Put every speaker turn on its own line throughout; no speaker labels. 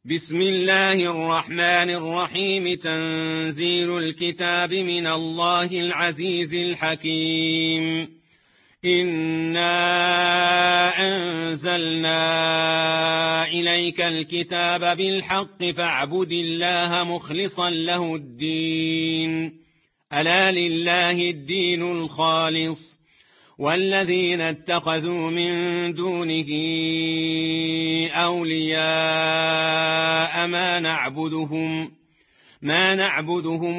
بسم الله الرحمن الرحيم. تنزيل الكتاب من الله العزيز الحكيم. إنا أنزلنا إليك الكتاب بالحق فاعبد الله مخلصا له الدين. ألا لله الدين الخالص، والذين اتخذوا من دونه أولياء ما نعبدهم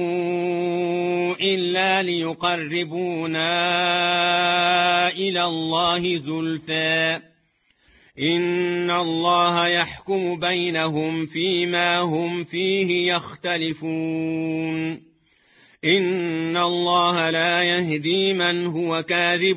إلا ليقربونا إلى الله زلفى. إن الله يحكم بينهم فيما هم فيه يختلفون. إن الله لا يهدي من هو كاذب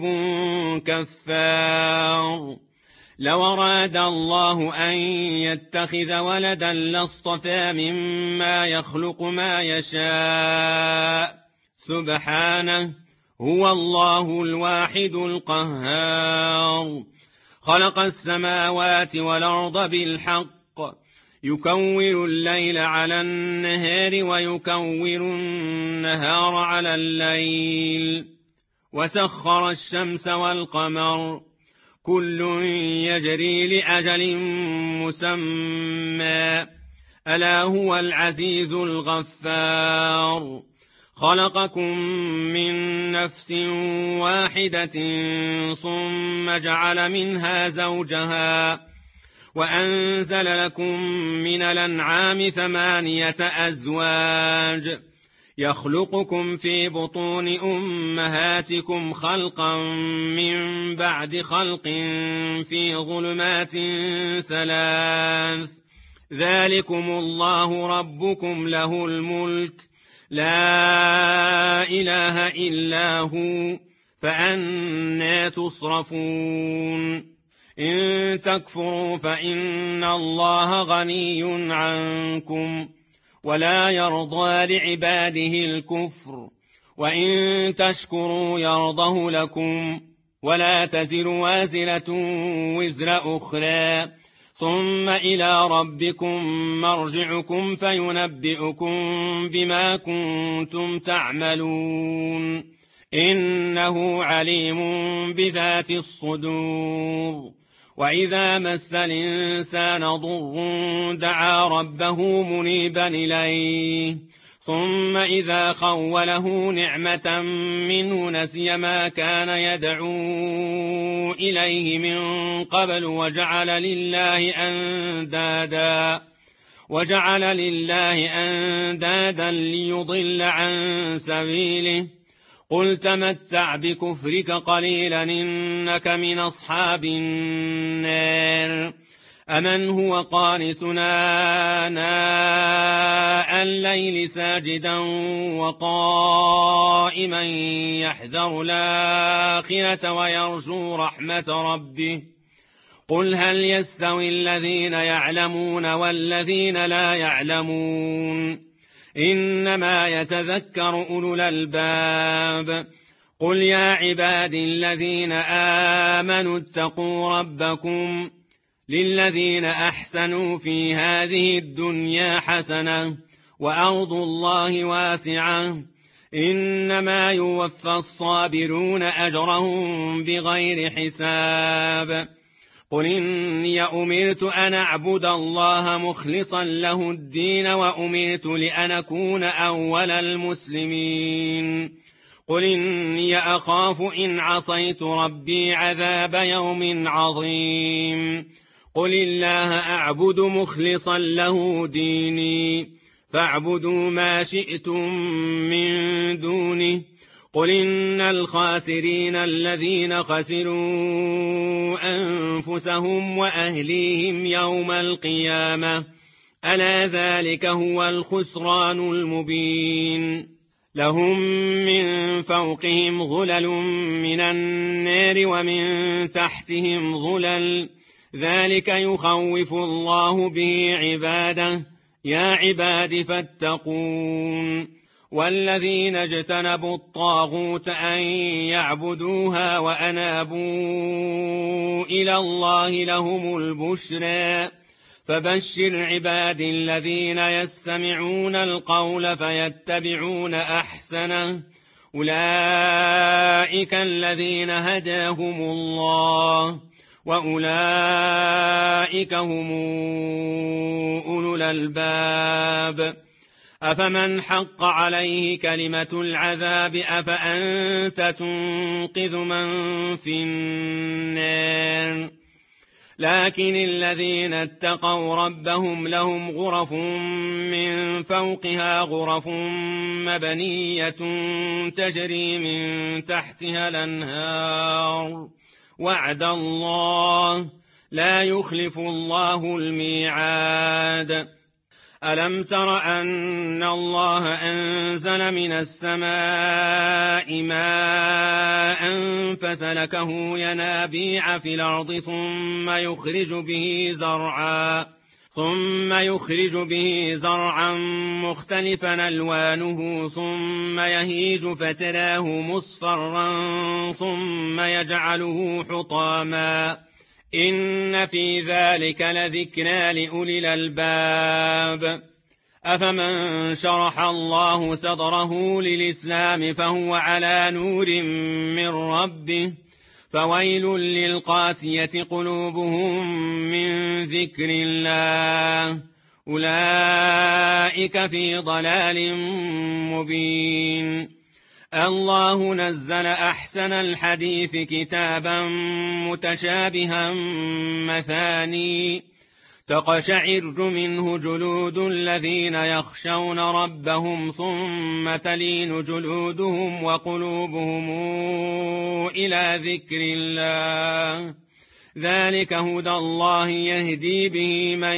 كفار. لو أراد الله أن يتخذ ولدا لاصطفى مما يخلق ما يشاء، سبحانه، هو الله الواحد القهار. خلق السماوات والأرض بالحق، يكور الليل على النهار ويكور النهار على الليل، وسخر الشمس والقمر، كل يجري لأجل مسمى، ألا هو العزيز الغفار. خلقكم من نفس واحدة ثم جعل منها زوجها، وأنزل لكم من الأنعام 8 أزواج، يخلقكم في بطون أمهاتكم خلقا من بعد خلق في ظلمات 3. ذلكم الله ربكم له الملك، لا إله إلا هو، فأنى تصرفون. إن تكفروا فإن الله غني عنكم، ولا يرضى لعباده الكفر، وإن تشكروا يرضه لكم، ولا تزر وازرة وزر أخرى، ثم إلى ربكم مرجعكم فينبئكم بما كنتم تعملون. إنه عليم بذات الصدور. وإذا مس الإنسان ضر دعا ربه منيبا إليه، ثم إذا خوله نعمة منه نسي ما كان يدعو إليه من قبل وجعل لله أندادا ليضل عن سبيله. قل تمتع بكفرك قليلا إنك من أصحاب النار. أمن هو قانتنا آناء الليل ساجدا وقائما يحذر الآخرة ويرجو رحمة ربه. قل هل يستوي الذين يعلمون والذين لا يعلمون؟ إنما يتذكر أولو الألباب. قل يا عبادي الذين آمنوا اتقوا ربكم، للذين أحسنوا في هذه الدنيا حسنة، وأرض الله واسعة، إنما يوفى الصابرون أجرهم بغير حساب. قل إني أمرت أن أعبد الله مخلصا له الدين، وأمرت لأن أكون أول المسلمين. قل إني أخاف إن عصيت ربي عذاب يوم عظيم. قل الله أعبد مخلصا له ديني، فاعبدوا ما شئتم من دونه. قل إن الخاسرين الذين خسروا أنفسهم وأهليهم يوم القيامة، ألا ذلك هو الخسران المبين. لهم من فوقهم ظلل من النار ومن تحتهم ظلل، ذلك يخوف الله به عباده. يا عباد فاتقون. والذين اجتنبوا الطاغوت أن يعبدوها وأنابوا إلى الله لهم البشرى، فبشر عبادي الذين يستمعون القول فيتبعون أحسنه أولئك الذين هداهم الله وأولئك هم أولو الألباب أفمن حق عليه كلمة العذاب أفأنت تنقذ من في النار لكن الذين اتقوا ربهم لهم غرف من فوقها غرف مبنية تجري من تحتها الأنهار وعد الله لا يخلف الله الميعاد ألم تر أن الله أنزل من السماء ماء فسلكه ينابيع في الأرض ثم يخرج به زرعا مختلفا ألوانه ثم يهيج فتراه مصفرا ثم يجعله حطاما إن في ذلك لذكرى لأولي الألباب أفمن شرح الله صدره للإسلام فهو على نور من ربه فويل للقاسية قلوبهم من ذكر الله أولئك في ضلال مبين الله نزل أحسن الحديث كتابا متشابها مثاني تقشعر منه جلود الذين يخشون ربهم ثم تلين جلودهم وقلوبهم إلى ذكر الله ذلك هدى الله يهدي به من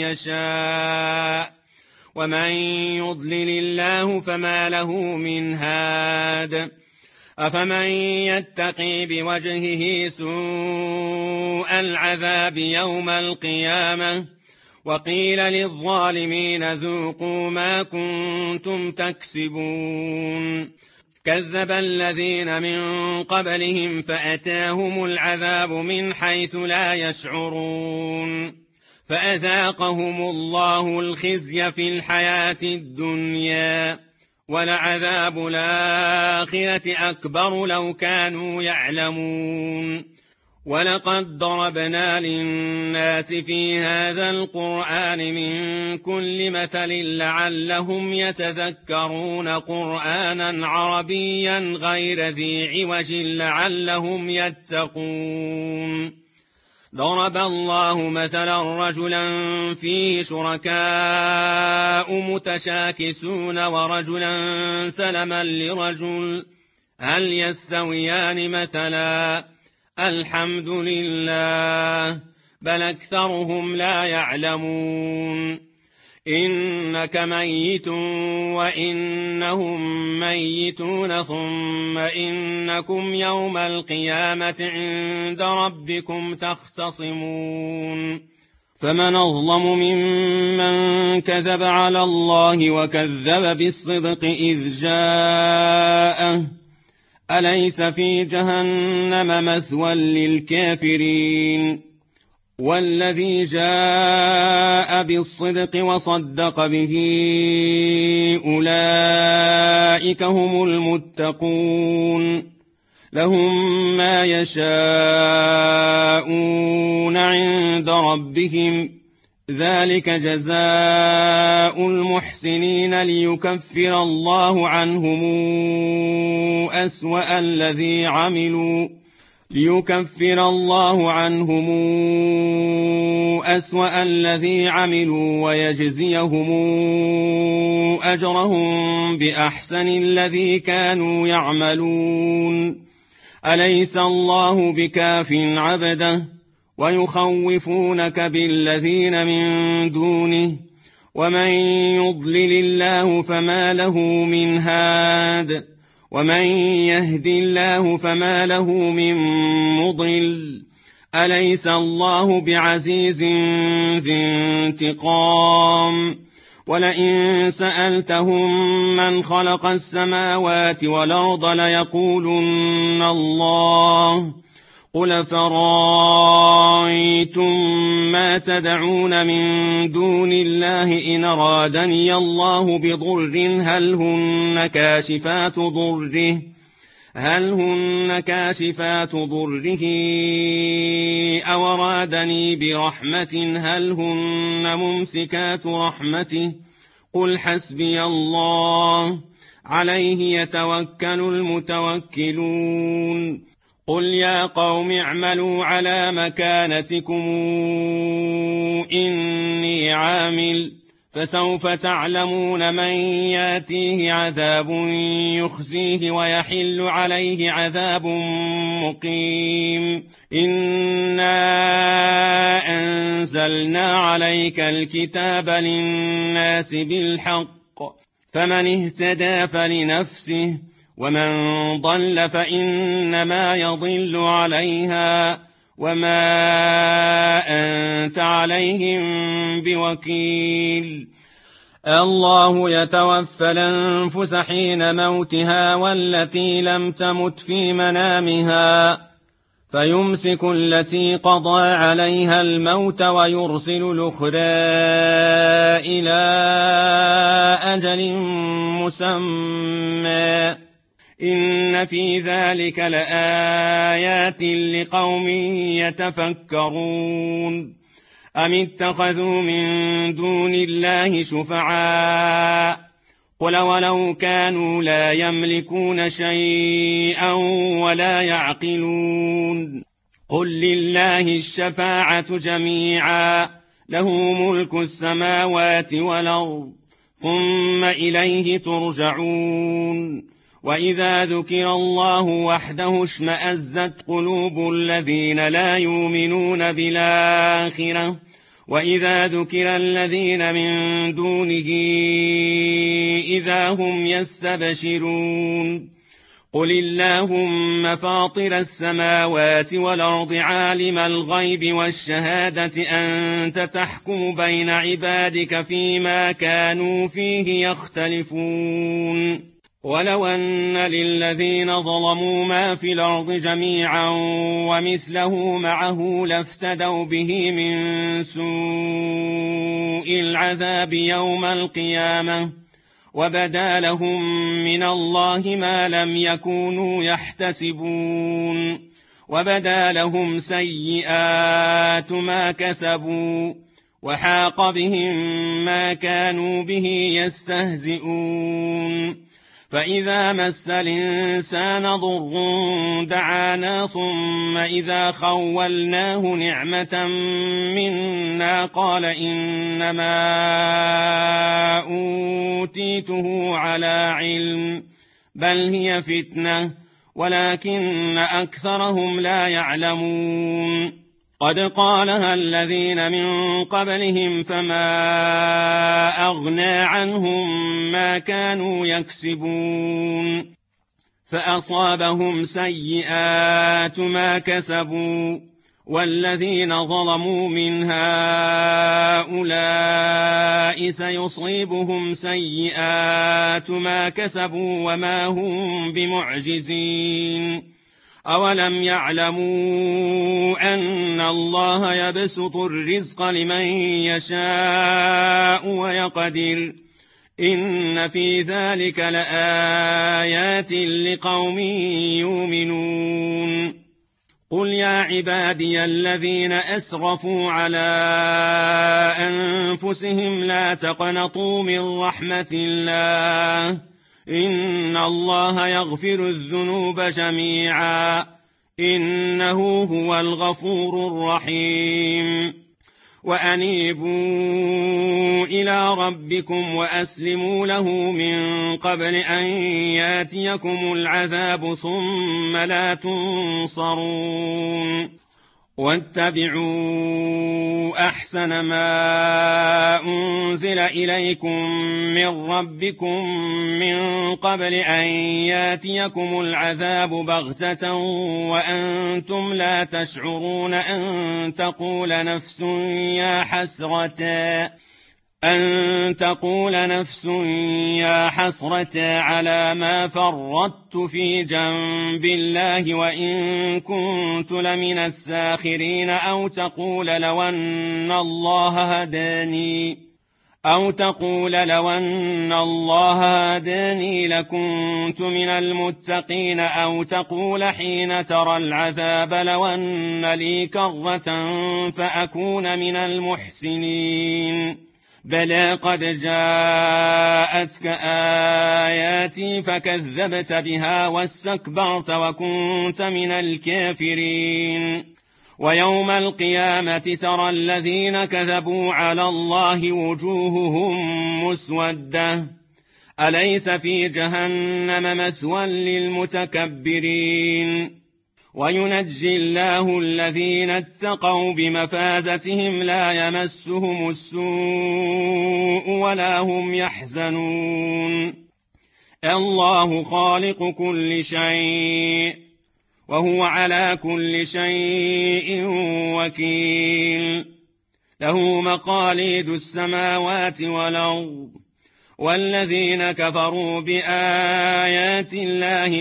يشاء ومن يضلل الله فما له من هاد أفمن يتقي بوجهه سوء العذاب يوم القيامة وقيل للظالمين ذوقوا ما كنتم تكسبون كذب الذين من قبلهم فأتاهم العذاب من حيث لا يشعرون فأذاقهم الله الخزي في الحياة الدنيا ولعذاب الآخرة أكبر لو كانوا يعلمون ولقد ضربنا للناس في هذا القرآن من كل مثل لعلهم يتذكرون قرآنا عربيا غير ذي عوج لعلهم يتقون ضرب الله مثلا رجلا فيه شركاء متشاكسون ورجلا سلما لرجل هل يستويان مثلا الحمد لله بل أكثرهم لا يعلمون إنك ميت وإنهم ميتون ثم إنكم يوم القيامة عند ربكم تختصمون فمن أظلم ممن كذب على الله وكذب بالصدق إذ جاءه أليس في جهنم مثوى للكافرين والذي جاء بالصدق وصدق به أولئك هم المتقون لهم ما يشاءون عند ربهم ذلك جزاء المحسنين ليكفر الله عنهم أسوأ الذي عملوا ويجزيهم أجرهم بأحسن الذي كانوا يعملون أليس الله بكاف عبده ويخوفونك بالذين من دونه ومن يضلل الله فما له من هاد ومن يهد الله فما له من مضل أليس الله بعزيز ذي انتقام ولئن سألتهم من خلق السماوات والأرض ليقولن الله قل فرأيتم ما تدعون من دون الله إن أرادني الله بضر هل هن كاشفات ضره أو أرادني برحمة هل هن ممسكات رحمته قل حسبي الله عليه يتوكل المتوكلون قل يا قوم اعملوا على مكانتكم إني عامل فسوف تعلمون من ياتيه عذاب يخزيه ويحل عليه عذاب مقيم إنا أنزلنا عليك الكتاب للناس بالحق فمن اهتدى فلنفسه ومن ضل فإنما يضل عليها وما أنت عليهم بوكيل الله يتوفى الأنفس حين موتها والتي لم تمت في منامها فيمسك التي قضى عليها الموت ويرسل الأخرى إلى أجل مسمى إن في ذلك لآيات لقوم يتفكرون أم اتخذوا من دون الله شفعاء قل ولو كانوا لا يملكون شيئا ولا يعقلون قل لله الشفاعة جميعا له ملك السماوات والأرض ثم إليه ترجعون وإذا ذكر الله وحده اشمأزت قلوب الذين لا يؤمنون بالآخرة وإذا ذكر الذين من دونه إذا هم يستبشرون قل اللهم فاطر السماوات والأرض عالم الغيب والشهادة أنت تحكم بين عبادك فيما كانوا فيه يختلفون ولو أن للذين ظلموا ما في الأرض جميعا ومثله معه لافتدوا به من سوء العذاب يوم القيامة وبدا لهم من الله ما لم يكونوا يحتسبون وبدا لهم سيئات ما كسبوا وحاق بهم ما كانوا به يستهزئون فإذا مس الإنسان ضر دعانا ثم إذا خولناه نعمة منا قال إنما أوتيته على علم بل هي فتنة ولكن أكثرهم لا يعلمون قد قالها الذين من قبلهم فما أغنى عنهم ما كانوا يكسبون فأصابهم سيئات ما كسبوا والذين ظلموا من هؤلاء سيصيبهم سيئات ما كسبوا وما هم بمعجزين أولم يعلموا أن الله يبسط الرزق لمن يشاء ويقدر إن في ذلك لآيات لقوم يؤمنون قل يا عبادي الذين أسرفوا على أنفسهم لا تقنطوا من رحمة الله إن الله يغفر الذنوب جميعا إنه هو الغفور الرحيم وأنيبوا إلى ربكم وأسلموا له من قبل أن ياتيكم العذاب ثم لا تنصرون واتبعوا أحسن ما أنزل إليكم من ربكم من قبل أن ياتيكم العذاب بغتة وأنتم لا تشعرون أن تقول نفس أن تقول نفس يا حسرة على ما فرطت في جنب الله وإن كنت لمن الساخرين، أو تقول لو أن الله هداني لكنت من المتقين، أو تقول حين ترى العذاب لو أن لي كرة فأكون من المحسنين. بلى قد جاءتك آياتي فكذبت بها واستكبرت وكنت من الكافرين. ويوم القيامة ترى الذين كذبوا على الله وجوههم مسودة، أليس في جهنم مثوى للمتكبرين. وينجي الله الذين اتقوا بمفازتهم لا يمسهم السوء ولا هم يحزنون. الله خالق كل شيء وهو على كل شيء وكيل. له مقاليد السماوات والأرض، والذين كفروا بآيات الله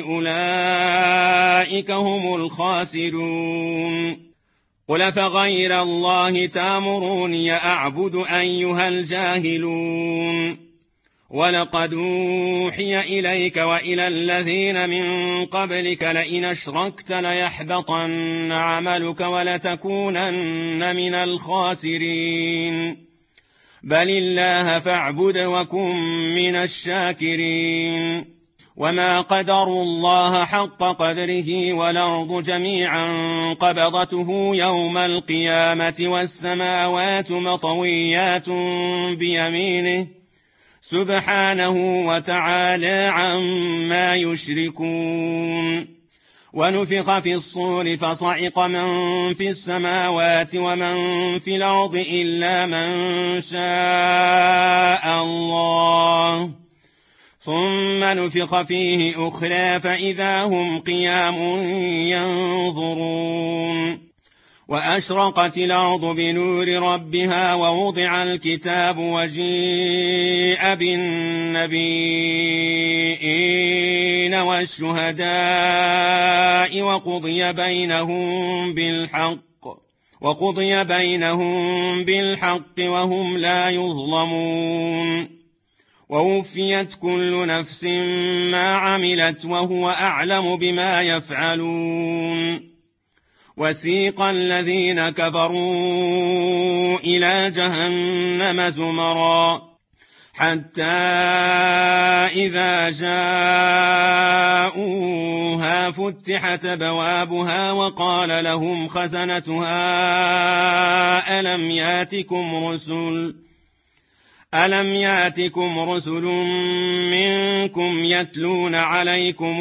أولئك هم الخاسرون. قل فغير الله تأمروني أعبد أيها الجاهلون. ولقد أوحي إليك وإلى الذين من قبلك لئن أشركت ليحبطن عملك ولتكونن من الخاسرين. بل الله فاعبد وكن من الشاكرين. وما قدروا الله حق قدره والأرض جميعا قبضته يوم القيامة والسماوات مطويات بيمينه سبحانه وتعالى عما يشركون. ونفخ في الصور فصعق من في السماوات ومن في الأرض إلا من شاء الله، ثم نفخ فيه أخرى فإذا هم قيام ينظرون. وأشرقت الأرض بنور ربها ووضع الكتاب وجيء بالنبيين والشهداء وقضي بينهم بالحق وهم لا يظلمون. ووفيت كل نفس ما عملت وهو أعلم بما يفعلون. وسيق الذين كفروا إلى جهنم زمرا حتى إذا جاءوها فتحت أبوابها وقال لهم خزنتها ألم ياتكم رسل منكم يتلون عليكم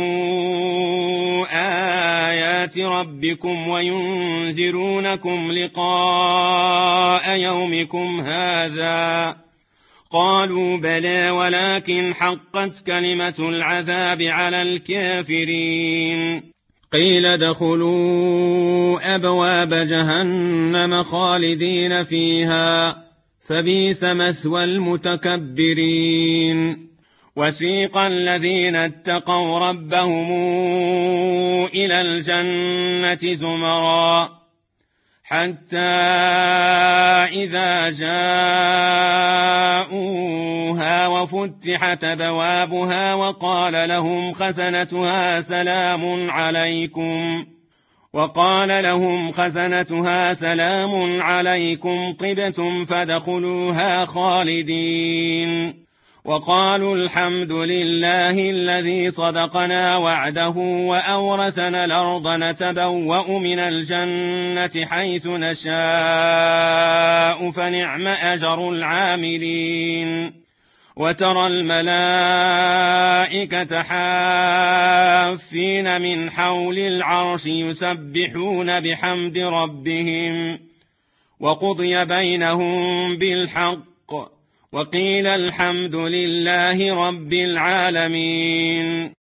آيات ربكم وينذرونكم لقاء يومكم هذا؟ قالوا بلى ولكن حقت كلمة العذاب على الكافرين. قيل ادخلوا أبواب جهنم خالدين فيها فبئس مثوى المتكبرين. وسيق الذين اتقوا ربهم إلى الجنة زمرا حتى إذا جاءوها وفتحت أبوابها وقال لهم خزنتها سلام عليكم طبتم فادخلوها خالدين. وقالوا الحمد لله الذي صدقنا وعده وأورثنا الأرض نتبوأ من الجنة حيث نشاء فنعم أجر العاملين. وترى الملائكة حافين من حول العرش يسبحون بحمد ربهم وقضي بينهم بالحق وقيل الحمد لله رب العالمين.